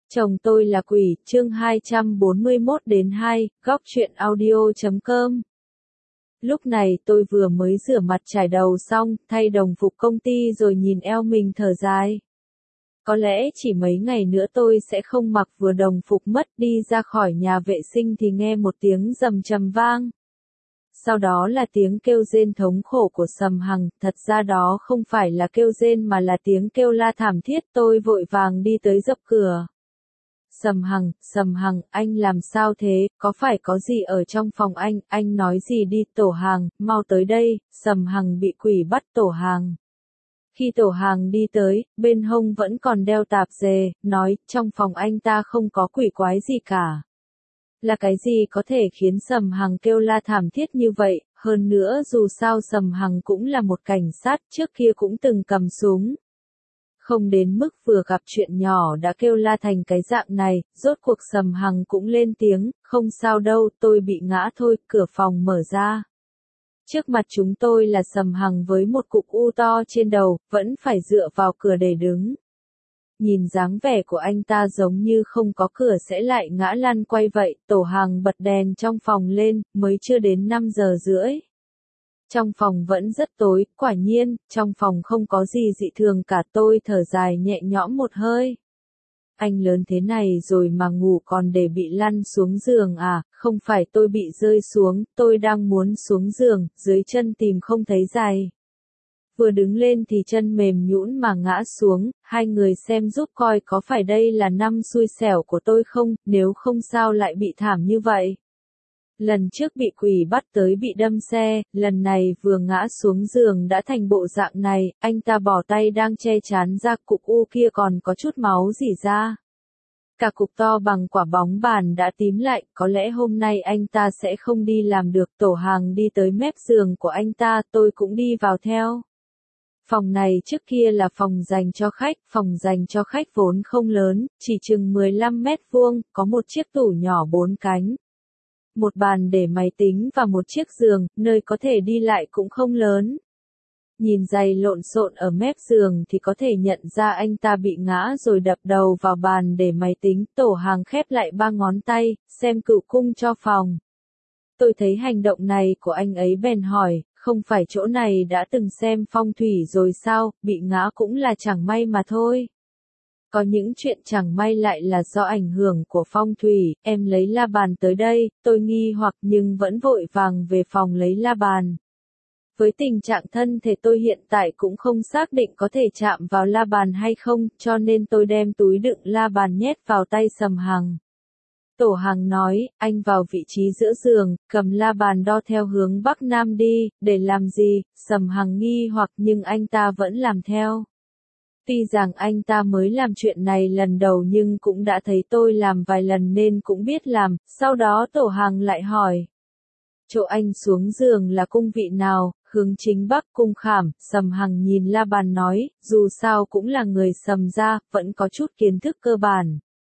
Chồng tôi là quỷ, chương 241 đến 2, góc truyện audio.com. Lúc này tôi vừa mới rửa mặt trải đầu xong, thay đồng phục công ty rồi nhìn eo mình thở dài. Có lẽ chỉ mấy ngày nữa tôi sẽ không mặc vừa đồng phục mất, đi ra khỏi nhà vệ sinh thì nghe một tiếng rầm trầm vang. Sau đó là tiếng kêu rên thống khổ của Sầm Hằng, thật ra đó không phải là kêu rên mà là tiếng kêu la thảm thiết. Tôi vội vàng đi tới dập cửa. Sầm Hằng, anh làm sao thế, có phải có gì ở trong phòng anh nói gì đi, Tổ Hàng, mau tới đây. Sầm Hằng bị quỷ bắt. Tổ Hàng. Khi Tổ Hàng đi tới, bên hông vẫn còn đeo tạp dề, nói, trong phòng anh ta không có quỷ quái gì cả. Là cái gì có thể khiến Sầm Hằng kêu la thảm thiết như vậy, hơn nữa dù sao Sầm Hằng cũng là một cảnh sát, trước kia cũng từng cầm súng. Không đến mức vừa gặp chuyện nhỏ đã kêu la thành cái dạng này, rốt cuộc Sầm Hằng cũng lên tiếng, không sao đâu, tôi bị ngã thôi. Cửa phòng mở ra. Trước mặt chúng tôi là Sầm Hằng với một cục u to trên đầu, vẫn phải dựa vào cửa để đứng. Nhìn dáng vẻ của anh ta giống như không có cửa sẽ lại ngã lăn quay vậy. Tổ Hàng bật đèn trong phòng lên, mới chưa đến 5 giờ rưỡi. Trong phòng vẫn rất tối, quả nhiên, trong phòng không có gì dị thường cả. Tôi thở dài nhẹ nhõm một hơi. Anh lớn thế này rồi mà ngủ còn để bị lăn xuống giường à, không phải tôi bị rơi xuống, tôi đang muốn xuống giường, dưới chân tìm không thấy giày. Vừa đứng lên thì chân mềm nhũn mà ngã xuống, hai người xem giúp coi có phải đây là năm xui xẻo của tôi không, nếu không sao lại bị thảm như vậy. Lần trước bị quỷ bắt tới bị đâm xe, lần này vừa ngã xuống giường đã thành bộ dạng này. Anh ta bỏ tay đang che chắn ra, cục u kia còn có chút máu rỉ ra. Cả cục to bằng quả bóng bàn đã tím lại, có lẽ hôm nay anh ta sẽ không đi làm được. Tổ Hàng đi tới mép giường của anh ta, tôi cũng đi vào theo. Phòng này trước kia là phòng dành cho khách vốn không lớn, chỉ chừng 15 mét vuông, có một chiếc tủ nhỏ 4 cánh. Một bàn để máy tính và một chiếc giường, nơi có thể đi lại cũng không lớn. Nhìn giày lộn xộn ở mép giường thì có thể nhận ra anh ta bị ngã rồi đập đầu vào bàn để máy tính. Tổ Hàng khép lại 3 ngón tay, xem cựu cung cho phòng. Tôi thấy hành động này của anh ấy bèn hỏi, không phải chỗ này đã từng xem phong thủy rồi sao, bị ngã cũng là chẳng may mà thôi. Có những chuyện chẳng may lại là do ảnh hưởng của phong thủy. Em lấy la bàn tới đây. Tôi nghi hoặc nhưng vẫn vội vàng về phòng lấy la bàn. Với tình trạng thân thể tôi hiện tại cũng không xác định có thể chạm vào la bàn hay không, cho nên tôi đem túi đựng la bàn nhét vào tay Sầm Hằng. Tổ Hàng nói, anh vào vị trí giữa giường, cầm la bàn đo theo hướng Bắc Nam đi. Để làm gì? Sầm Hằng nghi hoặc nhưng anh ta vẫn làm theo. Tuy rằng anh ta mới làm chuyện này lần đầu nhưng cũng đã thấy tôi làm vài lần nên cũng biết làm. Sau đó Tổ Hàng lại hỏi. Chỗ anh xuống giường là cung vị nào? Hướng chính Bắc, cung Khảm. Sầm Hằng nhìn la bàn nói, dù sao cũng là người Sầm gia, vẫn có chút kiến thức cơ bản.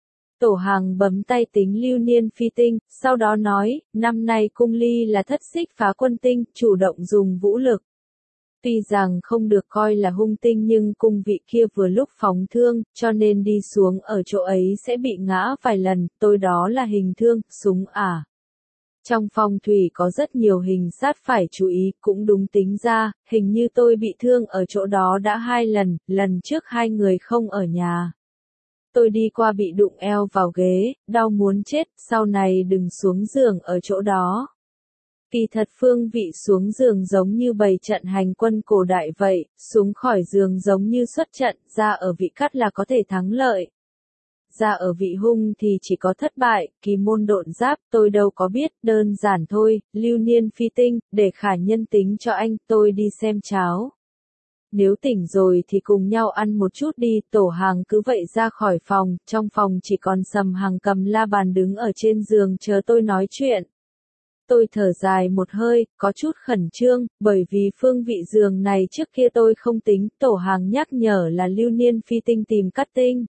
Tổ Hàng bấm tay tính lưu niên phi tinh, sau đó nói, năm nay cung ly là thất xích phá quân tinh, chủ động dùng vũ lực. Tuy rằng không được coi là hung tinh nhưng cung vị kia vừa lúc phóng thương, cho nên đi xuống ở chỗ ấy sẽ bị ngã vài lần. Tôi đó là hình thương, súng à. Trong phong thủy có rất nhiều hình sát phải chú ý, cũng đúng, tính ra, hình như tôi bị thương ở chỗ đó đã 2 lần, lần trước 2 người không ở nhà. Tôi đi qua bị đụng eo vào ghế, đau muốn chết, sau này đừng xuống giường ở chỗ đó. Kỳ thật phương vị xuống giường giống như bày trận hành quân cổ đại vậy, xuống khỏi giường giống như xuất trận, ra ở vị cắt là có thể thắng lợi. Ra ở vị hung thì chỉ có thất bại. Kỳ môn độn giáp, tôi đâu có biết, đơn giản thôi, lưu niên phi tinh, để khả nhân tính cho anh, tôi đi xem cháo. Nếu tỉnh rồi thì cùng nhau ăn một chút đi. Tổ Hàng cứ vậy ra khỏi phòng, trong phòng chỉ còn Sầm Hằng cầm la bàn đứng ở trên giường chờ tôi nói chuyện. Tôi thở dài một hơi, có chút khẩn trương, bởi vì phương vị giường này trước kia tôi không tính. Tổ Hàng nhắc nhở là lưu niên phi tinh tìm cắt tinh.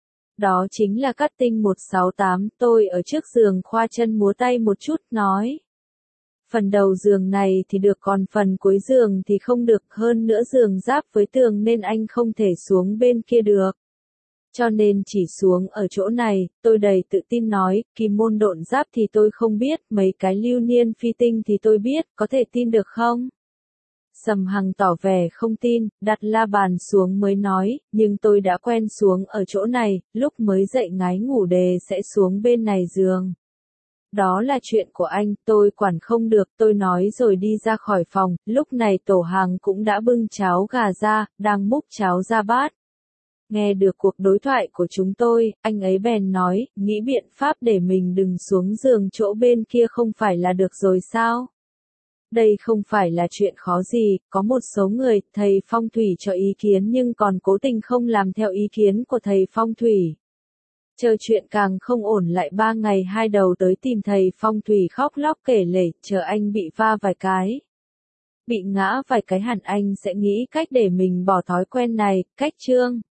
Đó chính là cắt tinh 168, tôi ở trước giường khoa chân múa tay một chút, nói. Phần đầu giường này thì được còn phần cuối giường thì không được, hơn nữa giường giáp với tường nên anh không thể xuống bên kia được. Cho nên chỉ xuống ở chỗ này, tôi đầy tự tin nói, Kim môn độn giáp thì tôi không biết, mấy cái lưu niên phi tinh thì tôi biết, có thể tin được không? Sầm Hằng tỏ vẻ không tin, đặt la bàn xuống mới nói, nhưng tôi đã quen xuống ở chỗ này, lúc mới dậy ngái ngủ đề sẽ xuống bên này giường. Đó là chuyện của anh, tôi quản không được, tôi nói rồi đi ra khỏi phòng, lúc này Tổ Hàng cũng đã bưng cháo gà ra, đang múc cháo ra bát. Nghe được cuộc đối thoại của chúng tôi, anh ấy bèn nói, nghĩ biện pháp để mình đừng xuống giường chỗ bên kia không phải là được rồi sao? Đây không phải là chuyện khó gì, có một số người, thầy phong thủy cho ý kiến nhưng còn cố tình không làm theo ý kiến của thầy phong thủy. Chờ chuyện càng không ổn lại 3 ngày 2 đầu tới tìm thầy phong thủy khóc lóc kể lể, chờ anh bị va vài cái. Bị ngã vài cái hẳn anh sẽ nghĩ cách để mình bỏ thói quen này, cách chương.